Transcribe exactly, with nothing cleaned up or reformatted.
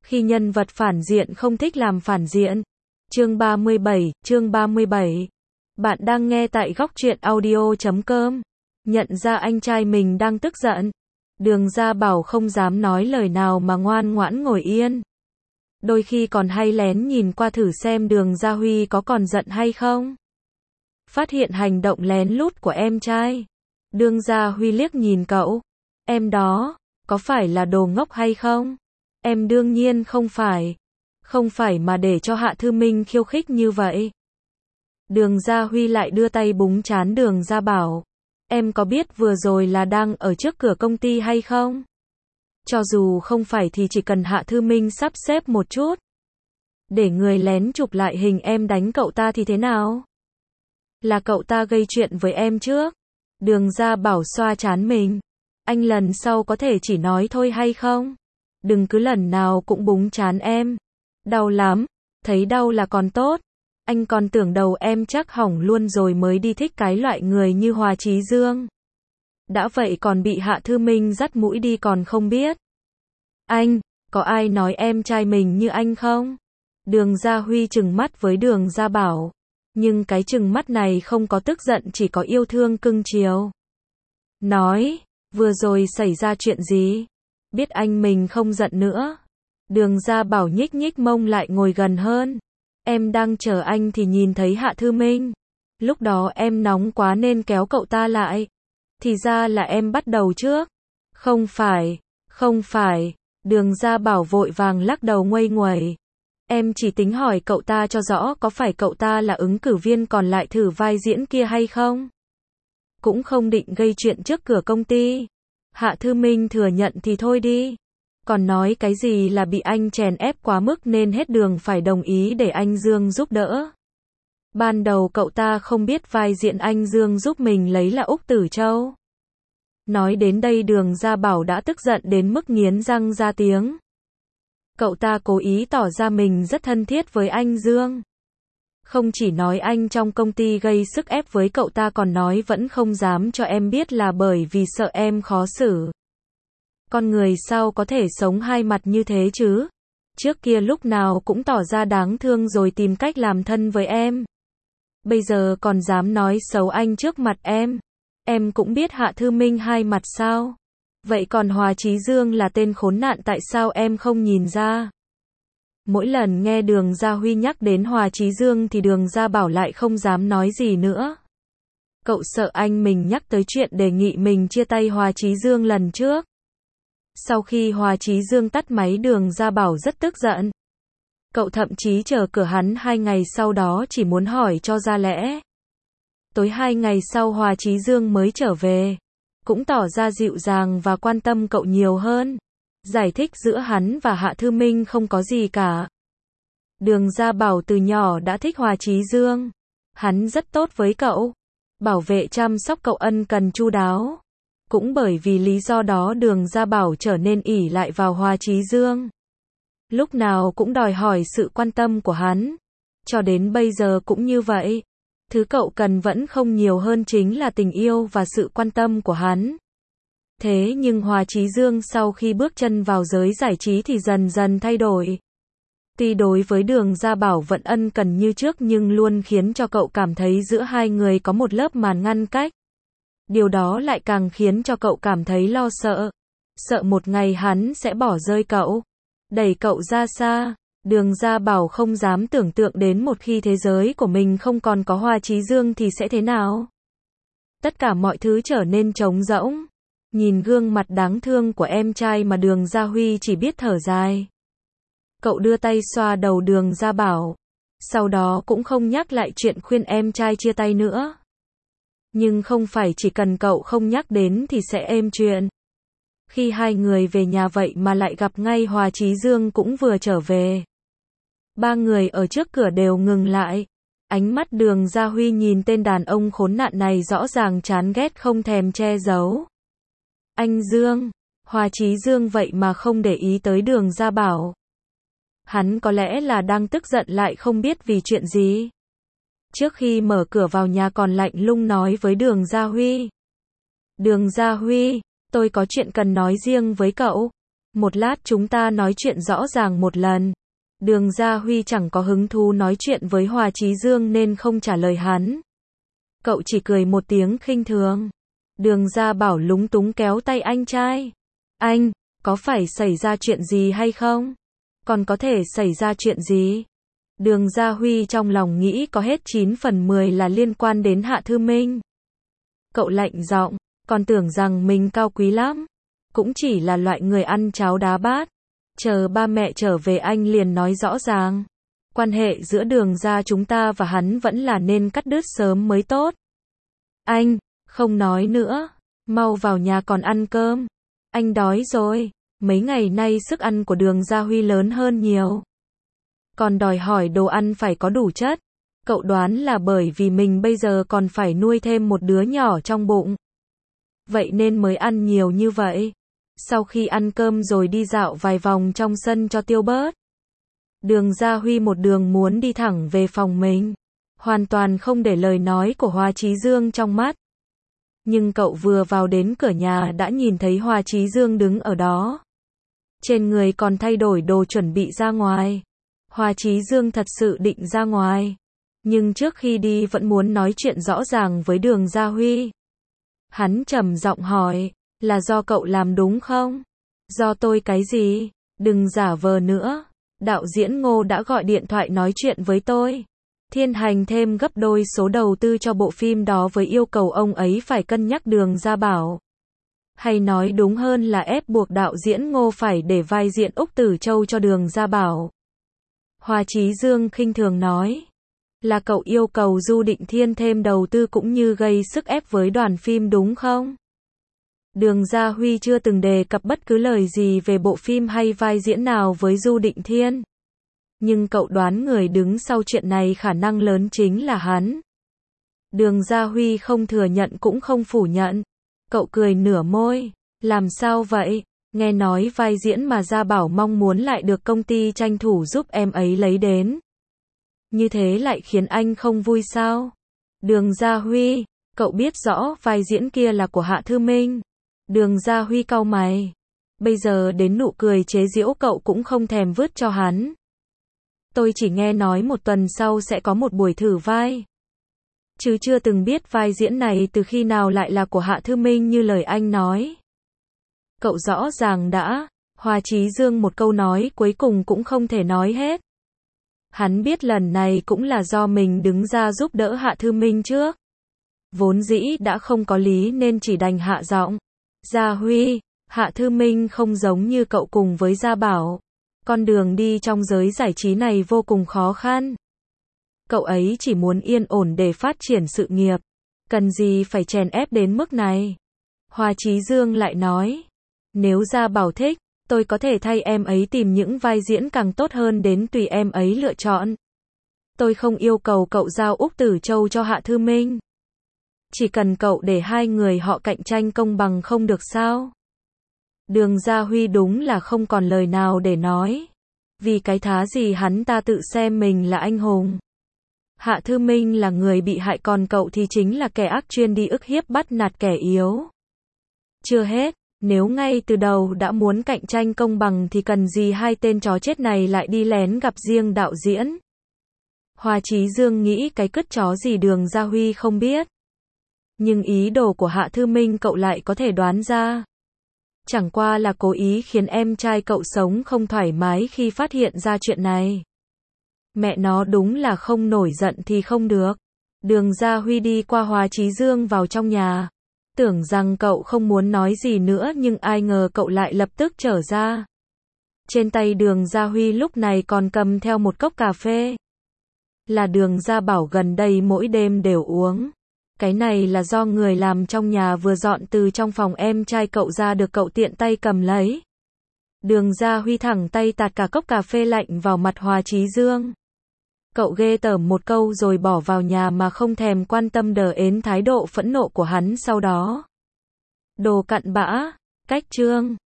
Khi nhân vật phản diện không thích làm phản diện. Chương ba mươi bảy, chương ba mươi bảy. Bạn đang nghe tại góc truyện audio chấm com. Nhận ra anh trai mình đang tức giận. Đường Gia Bảo không dám nói lời nào mà ngoan ngoãn ngồi yên. Đôi khi còn hay lén nhìn qua thử xem Đường Gia Huy có còn giận hay không. Phát hiện hành động lén lút của em trai. Đường Gia Huy liếc nhìn cậu. Em đó, có phải là đồ ngốc hay không? Em đương nhiên không phải. Không phải mà để cho Hạ Thư Minh khiêu khích như vậy. Đường Gia Huy lại đưa tay búng trán Đường Gia Bảo. Em có biết vừa rồi là đang ở trước cửa công ty hay không? Cho dù không phải thì chỉ cần Hạ Thư Minh sắp xếp một chút. Để người lén chụp lại hình em đánh cậu ta thì thế nào? Là cậu ta gây chuyện với em trước. Đường Gia Bảo xoa trán mình. Anh lần sau có thể chỉ nói thôi hay không? Đừng cứ lần nào cũng búng trán em. Đau lắm. Thấy đau là còn tốt. Anh còn tưởng đầu em chắc hỏng luôn rồi mới đi thích cái loại người như Hòa Chí Dương. Đã vậy còn bị Hạ Thư Minh dắt mũi đi còn không biết. Anh, có ai nói em trai mình như anh không? Đường Gia Huy trừng mắt với Đường Gia Bảo. Nhưng cái trừng mắt này không có tức giận, chỉ có yêu thương cưng chiều. Nói, vừa rồi xảy ra chuyện gì? Biết anh mình không giận nữa. Đường Gia Bảo nhích nhích mông lại ngồi gần hơn. Em đang chờ anh thì nhìn thấy Hạ Thư Minh. Lúc đó em nóng quá nên kéo cậu ta lại. Thì ra là em bắt đầu trước. Không phải, không phải. Đường Gia Bảo vội vàng lắc đầu nguây nguẩy. Em chỉ tính hỏi cậu ta cho rõ có phải cậu ta là ứng cử viên còn lại thử vai diễn kia hay không. Cũng không định gây chuyện trước cửa công ty. Hạ Thư Minh thừa nhận thì thôi đi. Còn nói cái gì là bị anh chèn ép quá mức nên hết đường phải đồng ý để anh Dương giúp đỡ. Ban đầu cậu ta không biết vai diễn anh Dương giúp mình lấy là Úc Tử Châu. Nói đến đây Đường Gia Bảo đã tức giận đến mức nghiến răng ra tiếng. Cậu ta cố ý tỏ ra mình rất thân thiết với anh Dương. Không chỉ nói anh trong công ty gây sức ép với cậu ta còn nói vẫn không dám cho em biết là bởi vì sợ em khó xử. Con người sao có thể sống hai mặt như thế chứ? Trước kia lúc nào cũng tỏ ra đáng thương rồi tìm cách làm thân với em. Bây giờ còn dám nói xấu anh trước mặt em. Em cũng biết Hạ Thư Minh hai mặt sao? Vậy còn Hòa Chí Dương là tên khốn nạn tại sao em không nhìn ra? Mỗi lần nghe Đường Gia Huy nhắc đến Hòa Chí Dương thì Đường Gia Bảo lại không dám nói gì nữa. Cậu sợ anh mình nhắc tới chuyện đề nghị mình chia tay Hòa Chí Dương lần trước. Sau khi Hòa Chí Dương tắt máy Đường Gia Bảo rất tức giận. Cậu thậm chí chờ cửa hắn hai ngày sau đó chỉ muốn hỏi cho ra lẽ. Tối hai ngày sau Hòa Chí Dương mới trở về. Cũng tỏ ra dịu dàng và quan tâm cậu nhiều hơn. Giải thích giữa hắn và Hạ Thư Minh không có gì cả. Đường Gia Bảo từ nhỏ đã thích Hòa Chí Dương. Hắn rất tốt với cậu. Bảo vệ chăm sóc cậu ân cần chu đáo. Cũng bởi vì lý do đó Đường Gia Bảo trở nên ỷ lại vào Hòa Chí Dương. Lúc nào cũng đòi hỏi sự quan tâm của hắn. Cho đến bây giờ cũng như vậy. Thứ cậu cần vẫn không nhiều hơn chính là tình yêu và sự quan tâm của hắn. Thế nhưng Hòa Chí Dương sau khi bước chân vào giới giải trí thì dần dần thay đổi. Tuy đối với Đường Gia Bảo vẫn ân cần như trước nhưng luôn khiến cho cậu cảm thấy giữa hai người có một lớp màn ngăn cách. Điều đó lại càng khiến cho cậu cảm thấy lo sợ. Sợ một ngày hắn sẽ bỏ rơi cậu. Đẩy cậu ra xa. Đường Gia Bảo không dám tưởng tượng đến một khi thế giới của mình không còn có Hòa Chí Dương thì sẽ thế nào. Tất cả mọi thứ trở nên trống rỗng. Nhìn gương mặt đáng thương của em trai mà Đường Gia Huy chỉ biết thở dài. Cậu đưa tay xoa đầu Đường Gia Bảo. Sau đó cũng không nhắc lại chuyện khuyên em trai chia tay nữa. Nhưng không phải chỉ cần cậu không nhắc đến thì sẽ êm chuyện. Khi hai người về nhà vậy mà lại gặp ngay Hòa Chí Dương cũng vừa trở về. Ba người ở trước cửa đều ngừng lại. Ánh mắt Đường Gia Huy nhìn tên đàn ông khốn nạn này rõ ràng chán ghét không thèm che giấu. Anh Dương, Hòa Chí Dương vậy mà không để ý tới Đường Gia Bảo. Hắn có lẽ là đang tức giận lại không biết vì chuyện gì. Trước khi mở cửa vào nhà còn lạnh lùng nói với Đường Gia Huy. Đường Gia Huy, tôi có chuyện cần nói riêng với cậu. Một lát chúng ta nói chuyện rõ ràng một lần. Đường Gia Huy chẳng có hứng thú nói chuyện với Hoa Chí Dương nên không trả lời hắn. Cậu chỉ cười một tiếng khinh thường. Đường Gia Bảo lúng túng kéo tay anh trai. Anh, có phải xảy ra chuyện gì hay không? Còn có thể xảy ra chuyện gì? Đường Gia Huy trong lòng nghĩ có hết chín phần mười là liên quan đến Hạ Thư Minh. Cậu lạnh giọng, còn tưởng rằng mình cao quý lắm. Cũng chỉ là loại người ăn cháo đá bát. Chờ ba mẹ trở về anh liền nói rõ ràng. Quan hệ giữa Đường Gia chúng ta và hắn vẫn là nên cắt đứt sớm mới tốt. Anh, không nói nữa. Mau vào nhà còn ăn cơm. Anh đói rồi. Mấy ngày nay sức ăn của Đường Gia Huy lớn hơn nhiều. Còn đòi hỏi đồ ăn phải có đủ chất. Cậu đoán là bởi vì mình bây giờ còn phải nuôi thêm một đứa nhỏ trong bụng. Vậy nên mới ăn nhiều như vậy. Sau khi ăn cơm rồi đi dạo vài vòng trong sân cho tiêu bớt. Đường Gia Huy một đường muốn đi thẳng về phòng mình. Hoàn toàn không để lời nói của Hoa Chí Dương trong mắt. Nhưng cậu vừa vào đến cửa nhà đã nhìn thấy Hoa Chí Dương đứng ở đó. Trên người còn thay đổi đồ chuẩn bị ra ngoài. Hoa Chí Dương thật sự định ra ngoài. Nhưng trước khi đi vẫn muốn nói chuyện rõ ràng với Đường Gia Huy. Hắn trầm giọng hỏi, là do cậu làm đúng không? Do tôi cái gì? Đừng giả vờ nữa. Đạo diễn Ngô đã gọi điện thoại nói chuyện với tôi. Thiên hành thêm gấp đôi số đầu tư cho bộ phim đó với yêu cầu ông ấy phải cân nhắc Đường Gia Bảo. Hay nói đúng hơn là ép buộc đạo diễn Ngô phải để vai diễn Úc Tử Châu cho Đường Gia Bảo. Hoa Chí Dương khinh thường nói. Là cậu yêu cầu Du Định Thiên thêm đầu tư cũng như gây sức ép với đoàn phim đúng không? Đường Gia Huy chưa từng đề cập bất cứ lời gì về bộ phim hay vai diễn nào với Du Định Thiên. Nhưng cậu đoán người đứng sau chuyện này khả năng lớn chính là hắn. Đường Gia Huy không thừa nhận cũng không phủ nhận. Cậu cười nửa môi. Làm sao vậy? Nghe nói vai diễn mà Gia Bảo mong muốn lại được công ty tranh thủ giúp em ấy lấy đến. Như thế lại khiến anh không vui sao? Đường Gia Huy, cậu biết rõ vai diễn kia là của Hạ Thư Minh. Đường Gia Huy cau mày. Bây giờ đến nụ cười chế giễu cậu cũng không thèm vứt cho hắn. Tôi chỉ nghe nói một tuần sau sẽ có một buổi thử vai. Chứ chưa từng biết vai diễn này từ khi nào lại là của Hạ Thư Minh như lời anh nói. Cậu rõ ràng đã, Hoa Chí Dương một câu nói cuối cùng cũng không thể nói hết. Hắn biết lần này cũng là do mình đứng ra giúp đỡ Hạ Thư Minh trước. Vốn dĩ đã không có lý nên chỉ đành hạ giọng. Gia Huy, Hạ Thư Minh không giống như cậu cùng với Gia Bảo. Con đường đi trong giới giải trí này vô cùng khó khăn. Cậu ấy chỉ muốn yên ổn để phát triển sự nghiệp. Cần gì phải chèn ép đến mức này. Hoa Chí Dương lại nói. Nếu Gia Bảo thích, tôi có thể thay em ấy tìm những vai diễn càng tốt hơn đến tùy em ấy lựa chọn. Tôi không yêu cầu cậu giao Úc Tử Châu cho Hạ Thư Minh. Chỉ cần cậu để hai người họ cạnh tranh công bằng không được sao? Đường Gia Huy đúng là không còn lời nào để nói. Vì cái thá gì hắn ta tự xem mình là anh hùng. Hạ Thư Minh là người bị hại còn cậu thì chính là kẻ ác chuyên đi ức hiếp bắt nạt kẻ yếu. Chưa hết, nếu ngay từ đầu đã muốn cạnh tranh công bằng thì cần gì hai tên chó chết này lại đi lén gặp riêng đạo diễn. Hoa Chí Dương nghĩ cái cứt chó gì Đường Gia Huy không biết. Nhưng ý đồ của Hạ Thư Minh cậu lại có thể đoán ra. Chẳng qua là cố ý khiến em trai cậu sống không thoải mái khi phát hiện ra chuyện này. Mẹ nó đúng là không nổi giận thì không được. Đường Gia Huy đi qua Hoa Chí Dương vào trong nhà. Tưởng rằng cậu không muốn nói gì nữa nhưng ai ngờ cậu lại lập tức trở ra. Trên tay Đường Gia Huy lúc này còn cầm theo một cốc cà phê. Là Đường Gia Bảo gần đây mỗi đêm đều uống. Cái này là do người làm trong nhà vừa dọn từ trong phòng em trai cậu ra được cậu tiện tay cầm lấy. Đường Gia Huy thẳng tay tạt cả cốc cà phê lạnh vào mặt Hoa Chí Dương. Cậu ghê tởm một câu rồi bỏ vào nhà mà không thèm quan tâm đờ ến thái độ phẫn nộ của hắn sau đó. Đồ cặn bã, cách chương.